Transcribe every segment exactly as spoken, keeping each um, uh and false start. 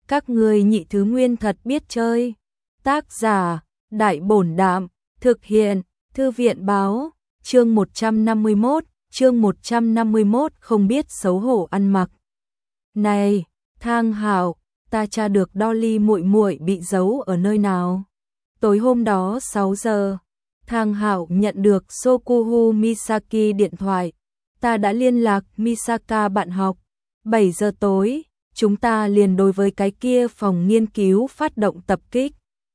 Các ngươi nhị thứ nguyên thật biết chơi. Tác giả, Đại Bổn Đạm, thực hiện, Thư viện Báo, chương một trăm năm mươi mốt, chương một trăm năm mươi mốt không biết xấu hổ ăn mặc. Này, Thang Hạo, ta tra được Dolly muội muội bị giấu ở nơi nào. Tối hôm đó sáu giờ, Thang Hạo nhận được Sokuhu Misaki điện thoại. Ta đã liên lạc Misaka bạn học. bảy giờ tối, chúng ta liền đối với cái kia phòng nghiên cứu phát động tập kích.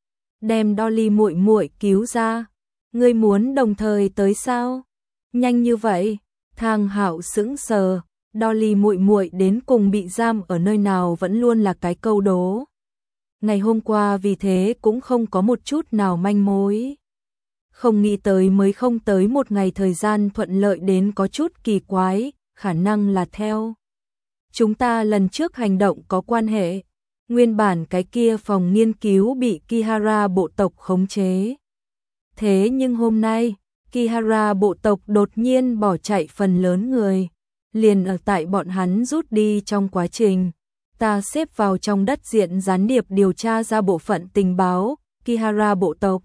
Đem Dolly muội muội cứu ra. Ngươi muốn đồng thời tới sao? Nhanh như vậy? Thang Hạo sững sờ. Dolly muội muội đến cùng bị giam ở nơi nào vẫn luôn là cái câu đố. Ngày hôm qua vì thế cũng không có một chút nào manh mối. Không nghĩ tới mới không tới một ngày thời gian thuận lợi đến có chút kỳ quái, khả năng là theo. Chúng ta lần trước hành động có quan hệ. Nguyên bản cái kia phòng nghiên cứu bị Kihara bộ tộc khống chế. Thế nhưng hôm nay, Kihara bộ tộc đột nhiên bỏ chạy phần lớn người. Liền ở tại bọn hắn rút đi trong quá trình. Ta xếp vào trong đất diện gián điệp điều tra ra bộ phận tình báo, Kihara bộ tộc.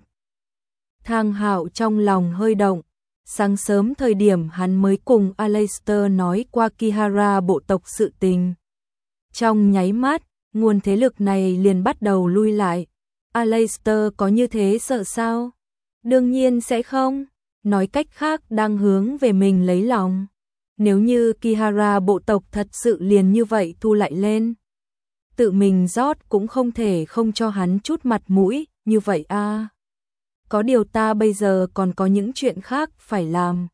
Thang Hạo trong lòng hơi động. Sáng sớm thời điểm hắn mới cùng Aleister nói qua Kihara bộ tộc sự tình. Trong nháy mắt, nguồn thế lực này liền bắt đầu lui lại. Aleister có như thế sợ sao? Đương nhiên sẽ không. Nói cách khác đang hướng về mình lấy lòng. Nếu như Kihara bộ tộc thật sự liền như vậy thu lại lên. Tự mình rót cũng không thể không cho hắn chút mặt mũi, như vậy a. À. Có điều ta bây giờ còn có những chuyện khác phải làm.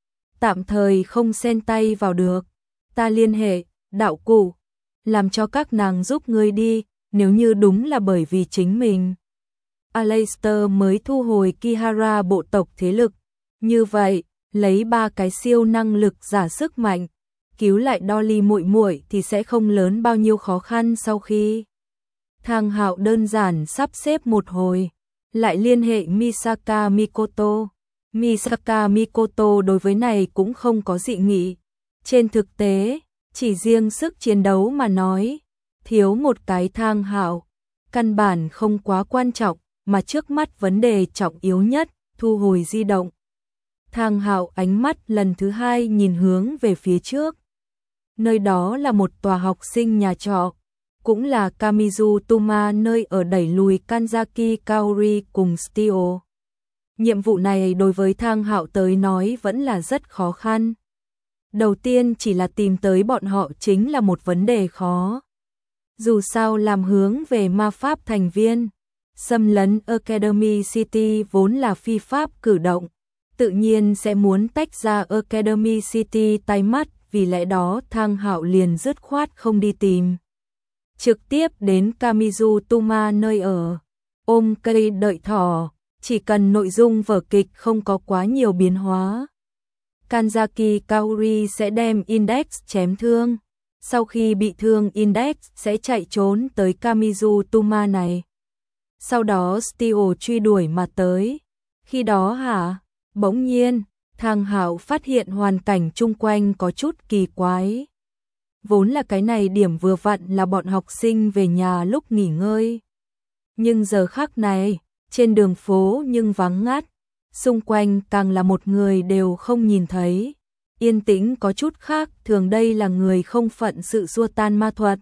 Tạm thời không xen tay vào được. Ta liên hệ, đạo cụ, làm cho các nàng giúp ngươi đi, nếu như đúng là bởi vì chính mình. Aleister mới thu hồi Kihara bộ tộc thế lực. Như vậy, lấy ba cái siêu năng lực giả sức mạnh, cứu lại Dolly muội muội thì sẽ không lớn bao nhiêu khó khăn sau khi. Thang Hạo đơn giản sắp xếp một hồi, lại liên hệ Misaka Mikoto. Misaka Mikoto đối với này cũng không có dị nghị. Trên thực tế, chỉ riêng sức chiến đấu mà nói, thiếu một cái Thang Hạo, căn bản không quá quan trọng, mà trước mắt vấn đề trọng yếu nhất, thu hồi di động. Thang Hạo ánh mắt lần thứ hai nhìn hướng về phía trước. Nơi đó là một tòa học sinh nhà trọ, cũng là Kamizu Tuma nơi ở đẩy lùi Kanzaki Kaori cùng Steel. Nhiệm vụ này đối với Thang Hạo tới nói vẫn là rất khó khăn. Đầu tiên chỉ là tìm tới bọn họ chính là một vấn đề khó. Dù sao làm hướng về ma pháp thành viên, xâm lấn Academy City vốn là phi pháp cử động, tự nhiên sẽ muốn tách ra Academy City tay mắt, vì lẽ đó Thang Hạo liền dứt khoát không đi tìm. Trực tiếp đến Kamizu Tuma nơi ở, ôm cây đợi thỏ, chỉ cần nội dung vở kịch không có quá nhiều biến hóa. Kanzaki Kaori sẽ đem Index chém thương, sau khi bị thương Index sẽ chạy trốn tới Kamizu Tuma này. Sau đó Steel truy đuổi mà tới. Khi đó hả? Bỗng nhiên, Thang Hạo phát hiện hoàn cảnh chung quanh có chút kỳ quái. Vốn là cái này điểm vừa vặn là bọn học sinh về nhà lúc nghỉ ngơi. Nhưng giờ khắc này, trên đường phố nhưng vắng ngắt, xung quanh càng là một người đều không nhìn thấy. Yên tĩnh có chút khác, thường đây là người không phận sự xua tan ma thuật.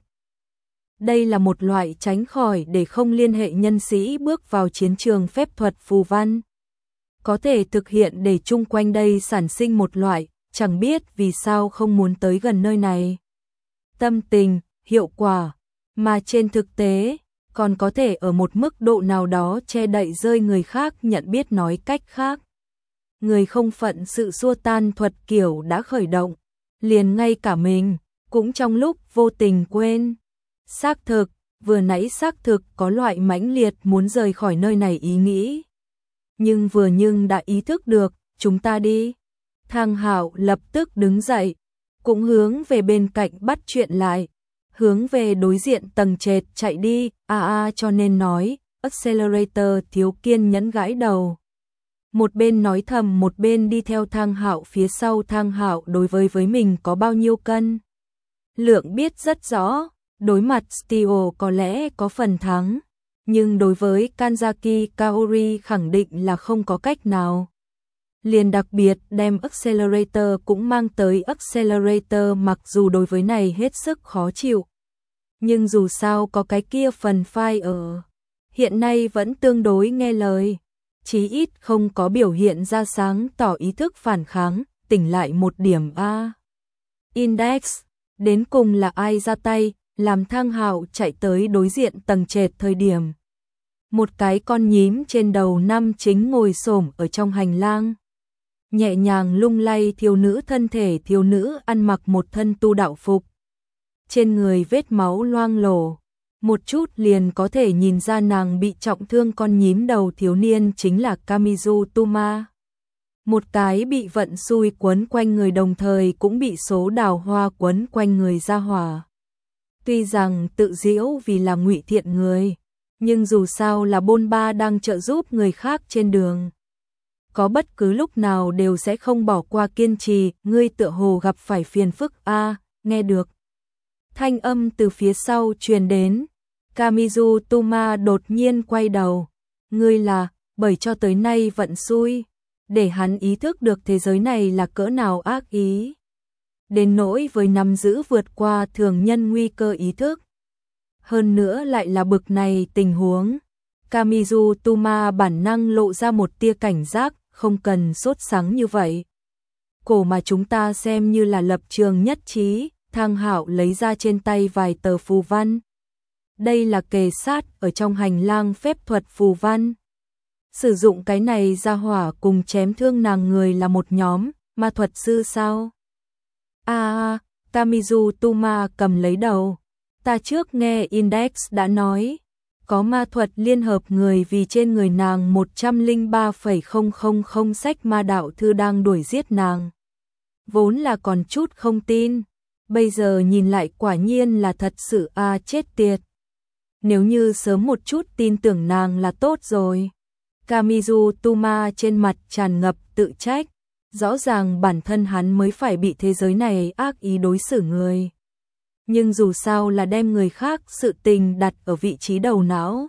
Đây là một loại tránh khỏi để không liên hệ nhân sĩ bước vào chiến trường phép thuật phù văn. Có thể thực hiện để chung quanh đây sản sinh một loại, chẳng biết vì sao không muốn tới gần nơi này. Tâm tình, hiệu quả, mà trên thực tế, còn có thể ở một mức độ nào đó che đậy rơi người khác nhận biết, nói cách khác. Người không phận sự xua tan thuật kiểu đã khởi động, liền ngay cả mình, cũng trong lúc vô tình quên. Xác thực, vừa nãy xác thực có loại mãnh liệt muốn rời khỏi nơi này ý nghĩ. Nhưng vừa nhưng đã ý thức được, chúng ta đi. Thang Hạo lập tức đứng dậy, cũng hướng về bên cạnh bắt chuyện lại, hướng về đối diện tầng trệt chạy đi, a a cho nên nói, Accelerator thiếu kiên nhẫn gãi đầu. Một bên nói thầm một bên đi theo Thang Hạo phía sau. Thang Hạo đối với với mình có bao nhiêu cân lượng biết rất rõ, Đối mặt Steel có lẽ có phần thắng, nhưng đối với Kanzaki Kaori khẳng định là không có cách nào. Liền đặc biệt đem Accelerator cũng mang tới Accelerator, mặc dù đối với này hết sức khó chịu. Nhưng dù sao có cái kia phần file ở. Hiện nay vẫn tương đối nghe lời. Chí ít không có biểu hiện ra sáng tỏ ý thức phản kháng, tỉnh lại một điểm A. Index, đến cùng là ai ra tay, làm Thang Hạo chạy tới đối diện tầng trệt thời điểm. Một cái con nhím trên đầu năm chính ngồi xổm ở trong hành lang. Nhẹ nhàng lung lay thiếu nữ thân thể, thiếu nữ ăn mặc một thân tu đạo phục. Trên người vết máu loang lổ, một chút liền có thể nhìn ra nàng bị trọng thương. Con nhím đầu thiếu niên chính là Kamizu Tuma. Một cái bị vận xui quấn quanh người, đồng thời cũng bị số đào hoa quấn quanh người ra hỏa. Tuy rằng tự giễu vì là ngụy thiện người, nhưng dù sao là bôn ba đang trợ giúp người khác trên đường. Có bất cứ lúc nào đều sẽ không bỏ qua kiên trì. Ngươi tựa hồ gặp phải phiền phức a. Nghe được thanh âm từ phía sau truyền đến, Kamizu Tuma đột nhiên quay đầu. Ngươi là, bởi cho tới nay vận xui, để hắn ý thức được thế giới này là cỡ nào ác ý. Đến nỗi với nắm giữ vượt qua thường nhân nguy cơ ý thức. Hơn nữa lại là bực này tình huống. Kamizu Tuma bản năng lộ ra một tia cảnh giác, không cần sốt sắng như vậy. Cổ mà chúng ta xem như là lập trường nhất trí. Thang Hạo lấy ra trên tay vài tờ phù văn. Đây là kề sát ở trong hành lang phép thuật phù văn. Sử dụng cái này ra hỏa cùng chém thương nàng người là một nhóm, ma thuật sư sao? À, Kamizu Tuma cầm lấy đầu. Ta trước nghe Index đã nói, có ma thuật liên hợp người vì trên người nàng một trăm lẻ ba phẩy không không không sách ma đạo thư đang đuổi giết nàng. Vốn là còn chút không tin, bây giờ nhìn lại quả nhiên là thật sự a. À, chết tiệt. Nếu như sớm một chút tin tưởng nàng là tốt rồi. Kamizu Tuma trên mặt tràn ngập tự trách, rõ ràng bản thân hắn mới phải bị thế giới này ác ý đối xử người. Nhưng dù sao là đem người khác sự tình đặt ở vị trí đầu não.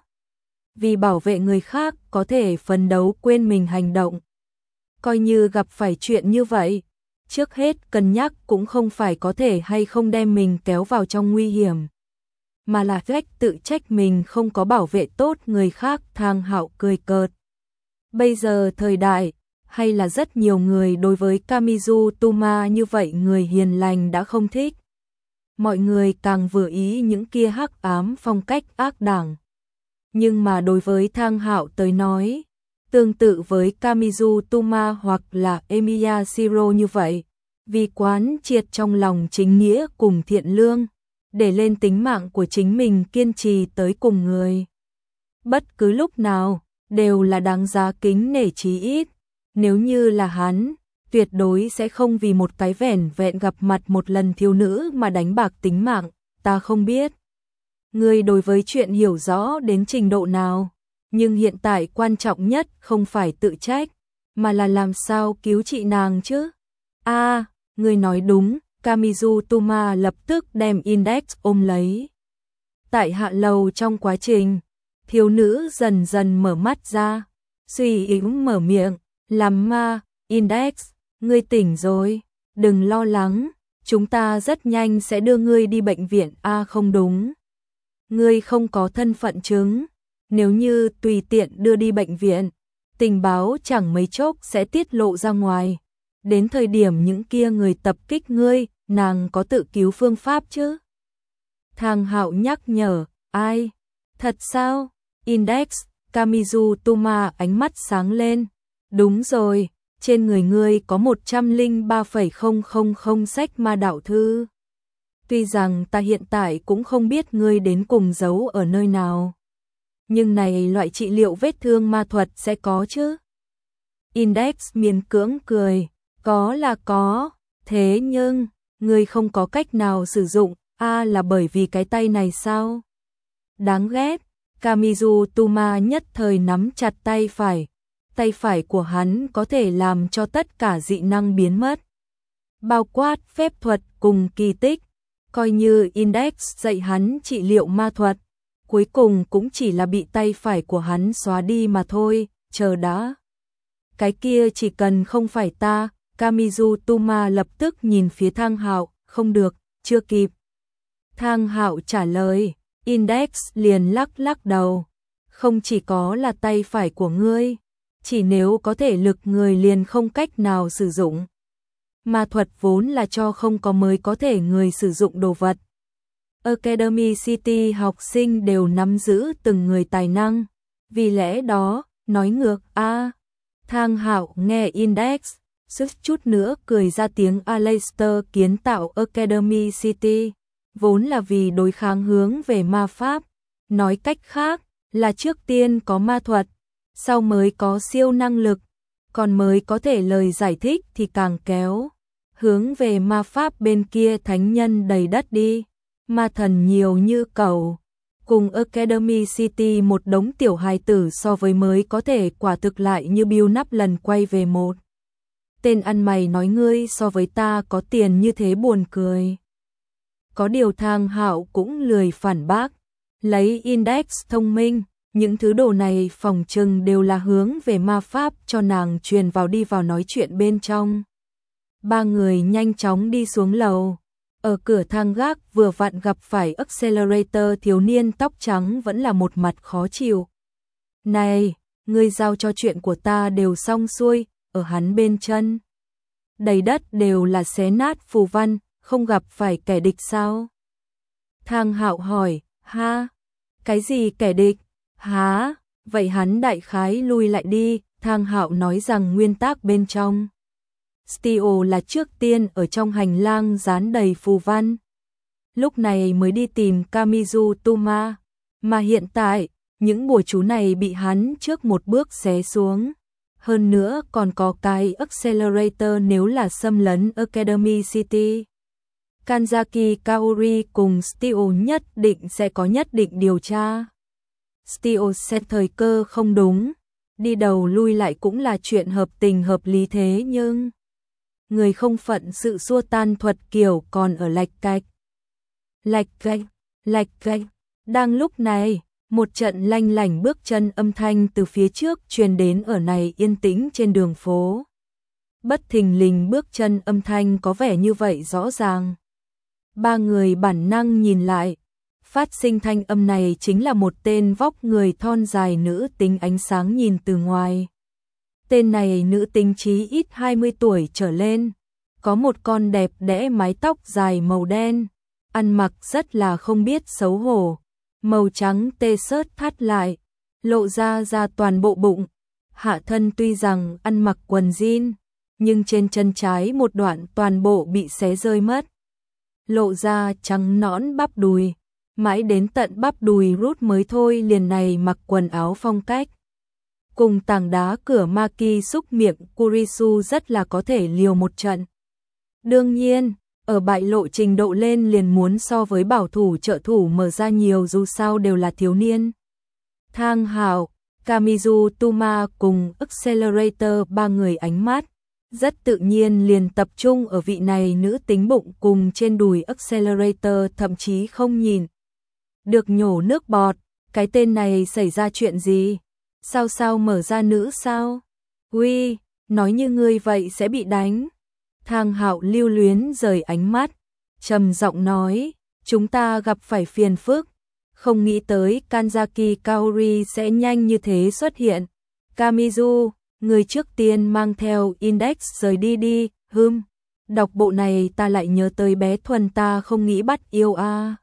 Vì bảo vệ người khác có thể phấn đấu quên mình hành động. Coi như gặp phải chuyện như vậy, trước hết cân nhắc cũng không phải có thể hay không đem mình kéo vào trong nguy hiểm, mà là trách tự trách mình không có bảo vệ tốt người khác. Thang Hạo cười cợt. Bây giờ thời đại, hay là rất nhiều người đối với Kamizu Tuma như vậy người hiền lành đã không thích. Mọi người càng vừa ý những kia hắc ám phong cách ác đảng. Nhưng mà đối với Thang Hạo tới nói, tương tự với Kamizu Tuma hoặc là Emiya Shiro như vậy, vì quán triệt trong lòng chính nghĩa cùng thiện lương, để lên tính mạng của chính mình kiên trì tới cùng người. Bất cứ lúc nào, đều là đáng giá kính nể chí ít. Nếu như là hắn, tuyệt đối sẽ không vì một cái vẻn vẹn gặp mặt một lần thiếu nữ mà đánh bạc tính mạng. Ta không biết ngươi đối với chuyện hiểu rõ đến trình độ nào, nhưng hiện tại quan trọng nhất không phải tự trách, mà là làm sao cứu trị nàng chứ. A, à, ngươi nói đúng. Kamizu Tuma lập tức đem Index ôm lấy. Tại hạ lầu trong quá trình, thiếu nữ dần dần mở mắt ra, suy yếu mở miệng, làm ma. Index, ngươi tỉnh rồi, đừng lo lắng, chúng ta rất nhanh sẽ đưa ngươi đi bệnh viện. A à, không đúng, ngươi không có thân phận chứng, nếu như tùy tiện đưa đi bệnh viện, tình báo chẳng mấy chốc sẽ tiết lộ ra ngoài. Đến thời điểm những kia người tập kích ngươi, nàng có tự cứu phương pháp chứ? Thang Hạo nhắc nhở. Ai? Thật sao? Index. Kamizu Tuma ánh mắt sáng lên. Đúng rồi, trên người ngươi có một trăm lẻ ba phẩy không không không sách ma đạo thư. Tuy rằng ta hiện tại cũng không biết ngươi đến cùng giấu ở nơi nào, nhưng này loại trị liệu vết thương ma thuật sẽ có chứ? Index miễn cưỡng cười. Có là có, thế nhưng, ngươi không có cách nào sử dụng. A à, là bởi vì cái tay này sao? Đáng ghét. Kamizu Tuma nhất thời nắm chặt tay phải. Tay phải của hắn có thể làm cho tất cả dị năng biến mất, bao quát phép thuật cùng kỳ tích. Coi như Index dạy hắn trị liệu ma thuật, cuối cùng cũng chỉ là bị tay phải của hắn xóa đi mà thôi, chờ đã. Cái kia chỉ cần không phải ta, Kamizu Tuma lập tức nhìn phía Thang Hạo, không được, chưa kịp. Thang Hạo trả lời, Index liền lắc lắc đầu, không chỉ có là tay phải của ngươi, chỉ nếu có thể lực người liền không cách nào sử dụng. Ma thuật vốn là cho không có mới có thể người sử dụng đồ vật. Academy City học sinh đều nắm giữ từng người tài năng, vì lẽ đó, nói ngược a. À, Thang Hạo nghe Index, suýt chút nữa cười ra tiếng. Aleister kiến tạo Academy City, vốn là vì đối kháng hướng về ma pháp, nói cách khác là trước tiên có ma thuật, sau mới có siêu năng lực, còn mới có thể lời giải thích thì càng kéo hướng về ma pháp bên kia thánh nhân đầy đất đi, ma thần nhiều như cầu. Cùng Academy City một đống tiểu hài tử so với mới có thể quả thực lại như Bill nắp lần quay về một. Tên ăn mày nói ngươi so với ta có tiền như thế buồn cười. Có điều Thang Hạo cũng lười phản bác, lấy Index thông minh, những thứ đồ này phòng trừng đều là hướng về ma pháp cho nàng truyền vào đi vào nói chuyện bên trong. Ba người nhanh chóng đi xuống lầu. Ở cửa thang gác vừa vặn gặp phải Accelerator, thiếu niên tóc trắng vẫn là một mặt khó chịu. Này, ngươi giao cho chuyện của ta đều xong xuôi, ở hắn bên chân. Đầy đất đều là xé nát phù văn, không gặp phải kẻ địch sao? Thang Hạo hỏi, ha? Cái gì kẻ địch? Há? Vậy hắn đại khái lui lại đi. Thang Hạo nói rằng nguyên tắc bên trong Steel là trước tiên ở trong hành lang dán đầy phù văn, lúc này mới đi tìm Kamizu Tuma, mà hiện tại, những bùa chú này bị hắn trước một bước xé xuống. Hơn nữa còn có cái Accelerator nếu là xâm lấn Academy City. Kanzaki Kaori cùng Steel nhất định sẽ có nhất định điều tra. Steel xét thời cơ không đúng, đi đầu lui lại cũng là chuyện hợp tình hợp lý, thế nhưng người không phận sự xua tan thuật kiểu còn ở lạch cạch. Lạch cạch, lạch cạch. Đang lúc này, một trận lanh lảnh bước chân âm thanh từ phía trước truyền đến ở này yên tĩnh trên đường phố. Bất thình lình bước chân âm thanh có vẻ như vậy rõ ràng. Ba người bản năng nhìn lại, phát sinh thanh âm này chính là một tên vóc người thon dài nữ tính ánh sáng nhìn từ ngoài. Tên này nữ tính chí ít hai mươi tuổi trở lên, có một con đẹp đẽ mái tóc dài màu đen, ăn mặc rất là không biết xấu hổ, màu trắng t-shirt thắt lại, lộ ra ra toàn bộ bụng, hạ thân tuy rằng ăn mặc quần jean, nhưng trên chân trái một đoạn toàn bộ bị xé rơi mất, lộ ra trắng nõn bắp đùi, mãi đến tận bắp đùi rút mới thôi liền này mặc quần áo phong cách. Cùng tảng đá cửa Maki xúc miệng Kurisu rất là có thể liều một trận. Đương nhiên, ở bại lộ trình độ lên liền muốn so với bảo thủ trợ thủ mở ra nhiều, dù sao đều là thiếu niên. Thang Hạo, Kamizu Tuma cùng Accelerator ba người ánh mắt rất tự nhiên liền tập trung ở vị này nữ tính bụng cùng trên đùi Accelerator, thậm chí không nhìn được nhổ nước bọt. Cái tên này xảy ra chuyện gì? Sao sao mở ra nữ sao? Uy, nói như ngươi vậy sẽ bị đánh. Thang Hạo lưu luyến rời ánh mắt, trầm giọng nói, chúng ta gặp phải phiền phức, không nghĩ tới Kanzaki Kaori sẽ nhanh như thế xuất hiện. Kamizu, người trước tiên mang theo Index rời đi đi. Hừm, đọc bộ này ta lại nhớ tới bé Thuần, ta không nghĩ bắt yêu a. À.